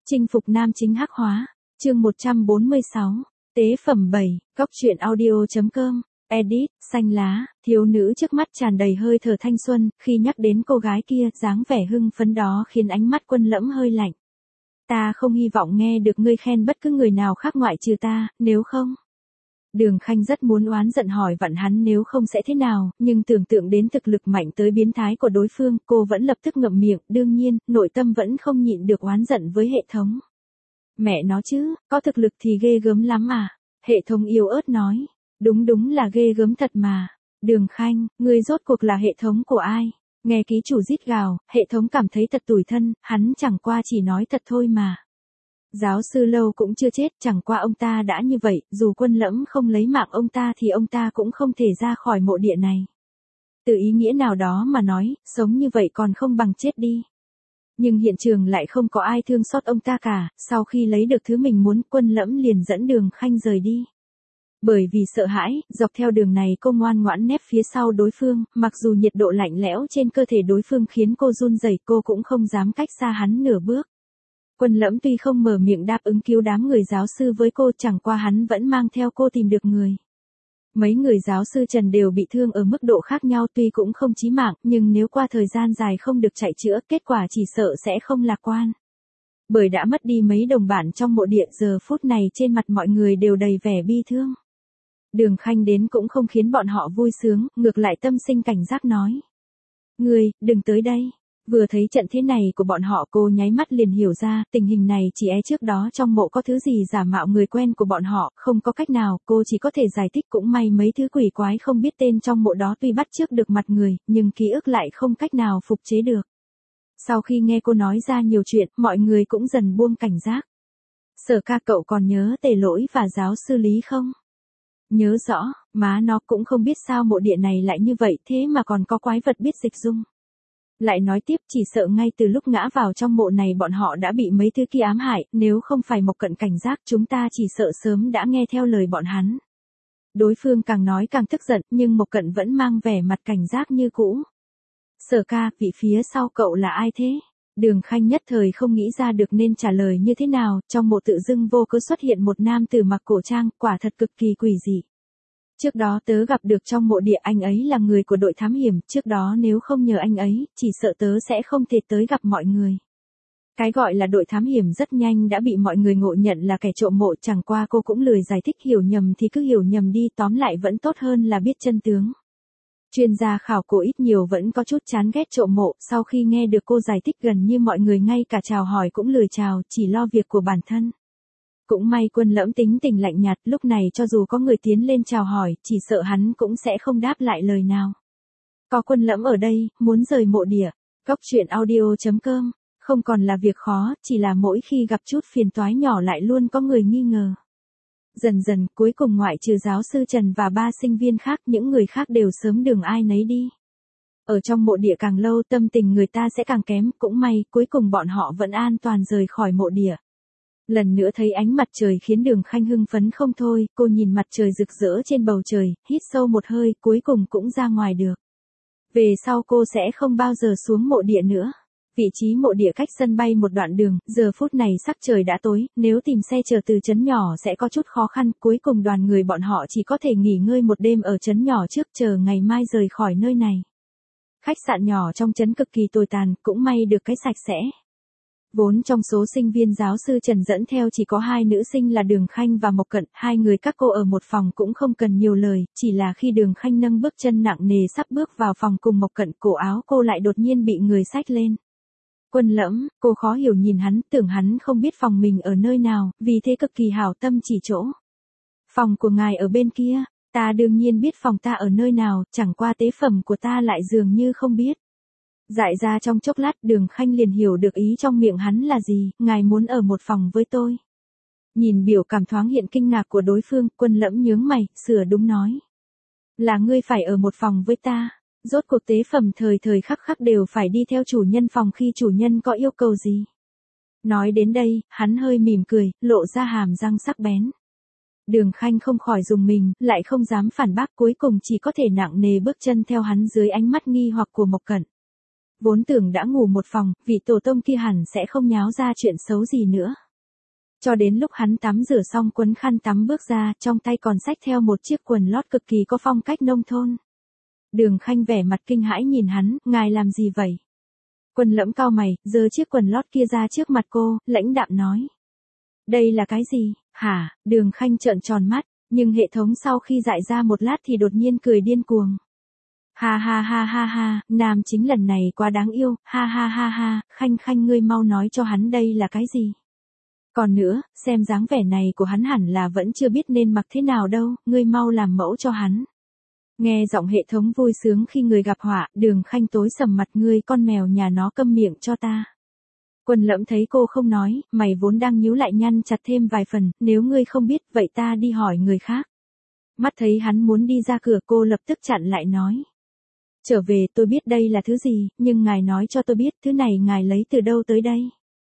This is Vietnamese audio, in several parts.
Chinh phục nam chính hắc hóa. Chương 146. Tế phẩm 7, Góc truyện audio.com. Edit, xanh lá, thiếu nữ trước mắt tràn đầy hơi thở thanh xuân, khi nhắc đến cô gái kia, dáng vẻ hưng phấn đó khiến ánh mắt Quân Lẫm hơi lạnh. Ta không hy vọng nghe được ngươi khen bất cứ người nào khác ngoại trừ ta, nếu không. Đường Khanh rất muốn oán giận hỏi vặn hắn nếu không sẽ thế nào, nhưng tưởng tượng đến thực lực mạnh tới biến thái của đối phương, cô vẫn lập tức ngậm miệng, đương nhiên, nội tâm vẫn không nhịn được oán giận với hệ thống. Mẹ nó chứ, có thực lực thì ghê gớm lắm à, hệ thống yếu ớt nói. Đúng là ghê gớm thật mà. Đường Khanh, ngươi rốt cuộc là hệ thống của ai? Nghe ký chủ rít gào, hệ thống cảm thấy thật tủi thân, hắn chẳng qua chỉ nói thật thôi mà. Giáo sư Lâu cũng chưa chết, chẳng qua ông ta đã như vậy, dù Quân Lẫm không lấy mạng ông ta thì ông ta cũng không thể ra khỏi mộ địa này. Từ ý nghĩa nào đó mà nói, sống như vậy còn không bằng chết đi. Nhưng hiện trường lại không có ai thương xót ông ta cả, sau khi lấy được thứ mình muốn, Quân Lẫm liền dẫn Đường Khanh rời đi. Bởi vì sợ hãi, dọc theo đường này cô ngoan ngoãn nép phía sau đối phương, mặc dù nhiệt độ lạnh lẽo trên cơ thể đối phương khiến cô run rẩy, cô cũng không dám cách xa hắn nửa bước. Quân Lẫm tuy không mở miệng đáp ứng cứu đám người giáo sư với cô, chẳng qua hắn vẫn mang theo cô tìm được người. Mấy người giáo sư Trần đều bị thương ở mức độ khác nhau, tuy cũng không chí mạng, nhưng nếu qua thời gian dài không được chạy chữa, kết quả chỉ sợ sẽ không lạc quan. Bởi đã mất đi mấy đồng bạn trong mộ địa, giờ phút này trên mặt mọi người đều đầy vẻ bi thương. Đường Khanh đến cũng không khiến bọn họ vui sướng, ngược lại tâm sinh cảnh giác nói. Ngươi, đừng tới đây. Vừa thấy trận thế này của bọn họ, cô nháy mắt liền hiểu ra, tình hình này chỉ trước đó trong mộ có thứ gì giả mạo người quen của bọn họ, không có cách nào, cô chỉ có thể giải thích, cũng may mấy thứ quỷ quái không biết tên trong mộ đó tuy bắt chước được mặt người, nhưng ký ức lại không cách nào phục chế được. Sau khi nghe cô nói ra nhiều chuyện, mọi người cũng dần buông cảnh giác. Sở ca, cậu còn nhớ Tề Lỗi và giáo sư Lý không? Nhớ rõ, má nó cũng không biết sao mộ địa này lại như vậy, thế mà còn có quái vật biết dịch dung. Lại nói tiếp, chỉ sợ ngay từ lúc ngã vào trong mộ này bọn họ đã bị mấy thứ kia ám hại, nếu không phải Mộc Cận cảnh giác chúng ta chỉ sợ sớm đã nghe theo lời bọn hắn. Đối phương càng nói càng tức giận, nhưng Mộc Cận vẫn mang vẻ mặt cảnh giác như cũ. Sở ca, vị phía sau cậu là ai thế? Đường Khanh nhất thời không nghĩ ra được nên trả lời như thế nào, trong mộ tự dưng vô cớ xuất hiện một nam tử mặc cổ trang, quả thật cực kỳ quỷ dị. Trước đó tớ gặp được trong mộ địa, anh ấy là người của đội thám hiểm, trước đó nếu không nhờ anh ấy, chỉ sợ tớ sẽ không thể tới gặp mọi người. Cái gọi là đội thám hiểm rất nhanh đã bị mọi người ngộ nhận là kẻ trộm mộ, chẳng qua cô cũng lười giải thích, hiểu nhầm thì cứ hiểu nhầm đi, tóm lại vẫn tốt hơn là biết chân tướng. Chuyên gia khảo cổ ít nhiều vẫn có chút chán ghét trộm mộ, sau khi nghe được cô giải thích gần như mọi người ngay cả chào hỏi cũng lười chào, chỉ lo việc của bản thân. Cũng may Quân Lẫm tính tình lạnh nhạt, lúc này cho dù có người tiến lên chào hỏi, chỉ sợ hắn cũng sẽ không đáp lại lời nào. Có Quân Lẫm ở đây, muốn rời mộ địa, Góc truyện audio.com, không còn là việc khó, chỉ là mỗi khi gặp chút phiền toái nhỏ lại luôn có người nghi ngờ. Dần dần, cuối cùng ngoại trừ giáo sư Trần và 3 sinh viên khác, những người khác đều sớm đường ai nấy đi. Ở trong mộ địa càng lâu tâm tình người ta sẽ càng kém, cũng may, cuối cùng bọn họ vẫn an toàn rời khỏi mộ địa. Lần nữa thấy ánh mặt trời khiến Đường Khanh hưng phấn không thôi, cô nhìn mặt trời rực rỡ trên bầu trời, hít sâu một hơi, cuối cùng cũng ra ngoài được. Về sau cô sẽ không bao giờ xuống mộ địa nữa. Vị trí mộ địa cách sân bay một đoạn đường, giờ phút này sắc trời đã tối, nếu tìm xe chở từ trấn nhỏ sẽ có chút khó khăn, cuối cùng đoàn người bọn họ chỉ có thể nghỉ ngơi một đêm ở trấn nhỏ trước, chờ ngày mai rời khỏi nơi này. Khách sạn nhỏ trong trấn cực kỳ tồi tàn, cũng may được cái sạch sẽ. Vốn trong số sinh viên giáo sư Trần dẫn theo chỉ có 2 nữ sinh là Đường Khanh và Mộc Cận, 2 người các cô ở một phòng cũng không cần nhiều lời, chỉ là khi Đường Khanh nâng bước chân nặng nề sắp bước vào phòng cùng Mộc Cận, cổ áo cô lại đột nhiên bị người xách lên. Quân Lẫm, cô khó hiểu nhìn hắn, tưởng hắn không biết phòng mình ở nơi nào, vì thế cực kỳ hảo tâm chỉ chỗ. Phòng của ngài ở bên kia, ta đương nhiên biết phòng ta ở nơi nào, chẳng qua tế phẩm của ta lại dường như không biết. Dại ra trong chốc lát, Đường Khanh liền hiểu được ý trong miệng hắn là gì, ngài muốn ở một phòng với tôi. Nhìn biểu cảm thoáng hiện kinh ngạc của đối phương, Quân Lẫm nhướng mày, sửa đúng nói. Là ngươi phải ở một phòng với ta. Rốt cuộc tế phẩm thời thời khắc khắc đều phải đi theo chủ nhân phòng khi chủ nhân có yêu cầu gì. Nói đến đây, hắn hơi mỉm cười, lộ ra hàm răng sắc bén. Đường Khanh không khỏi dùng mình, lại không dám phản bác, cuối cùng chỉ có thể nặng nề bước chân theo hắn dưới ánh mắt nghi hoặc của Mộc Cận. Vốn tưởng đã ngủ một phòng, vị tổ tông kia hẳn sẽ không nháo ra chuyện xấu gì nữa. Cho đến lúc hắn tắm rửa xong quấn khăn tắm bước ra, trong tay còn xách theo một chiếc quần lót cực kỳ có phong cách nông thôn. Đường Khanh vẻ mặt kinh hãi nhìn hắn, ngài làm gì vậy? Quân Lẫm cau mày, giơ chiếc quần lót kia ra trước mặt cô, lãnh đạm nói. Đây là cái gì, hả? Đường Khanh trợn tròn mắt, nhưng hệ thống sau khi dại ra một lát thì đột nhiên cười điên cuồng. Ha ha ha ha ha, nam chính lần này quá đáng yêu, ha ha ha ha, Khanh Khanh ngươi mau nói cho hắn đây là cái gì. Còn nữa, xem dáng vẻ này của hắn hẳn là vẫn chưa biết nên mặc thế nào đâu, ngươi mau làm mẫu cho hắn. Nghe giọng hệ thống vui sướng khi người gặp họa, Đường Khanh tối sầm mặt, ngươi con mèo nhà nó câm miệng cho ta. Quân Lẫm thấy cô không nói, mày vốn đang nhíu lại nhăn chặt thêm vài phần, nếu ngươi không biết, vậy ta đi hỏi người khác. Mắt thấy hắn muốn đi ra cửa, cô lập tức chặn lại nói. Trở về, tôi biết đây là thứ gì, nhưng ngài nói cho tôi biết, thứ này ngài lấy từ đâu tới đây?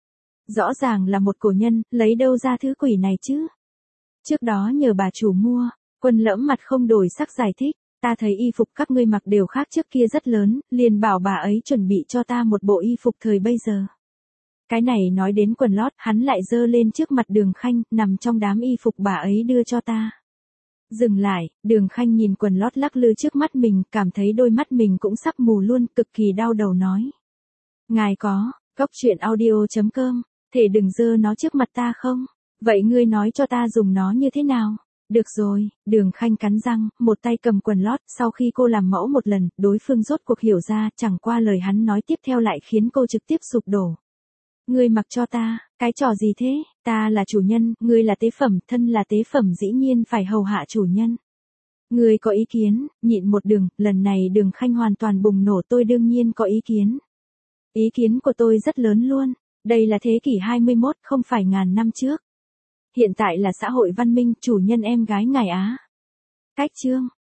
Rõ ràng là một cổ nhân, lấy đâu ra thứ quỷ này chứ? Trước đó nhờ bà chủ mua. Quân Lẫm mặt không đổi sắc giải thích. Ta thấy y phục các ngươi mặc đều khác trước kia rất lớn, liền bảo bà ấy chuẩn bị cho ta một bộ y phục thời bây giờ. Cái này nói đến quần lót, hắn lại giơ lên trước mặt Đường Khanh, nằm trong đám y phục bà ấy đưa cho ta. Dừng lại, Đường Khanh nhìn quần lót lắc lư trước mắt mình, cảm thấy đôi mắt mình cũng sắp mù luôn, cực kỳ đau đầu nói. Ngài có, goctruyện.audio.com, thể đừng giơ nó trước mặt ta không? Vậy ngươi nói cho ta dùng nó như thế nào? Được rồi, Đường Khanh cắn răng, một tay cầm quần lót, sau khi cô làm mẫu một lần, đối phương rốt cuộc hiểu ra, chẳng qua lời hắn nói tiếp theo lại khiến cô trực tiếp sụp đổ. Ngươi mặc cho ta, cái trò gì thế, ta là chủ nhân, ngươi là tế phẩm, thân là tế phẩm dĩ nhiên phải hầu hạ chủ nhân. Ngươi có ý kiến, nhịn một đường, lần này Đường Khanh hoàn toàn bùng nổ, tôi đương nhiên có ý kiến. Ý kiến của tôi rất lớn luôn, đây là thế kỷ 21, không phải ngàn năm trước. Hiện tại là xã hội văn minh, chủ nhân em gái ngài á. Cách chương.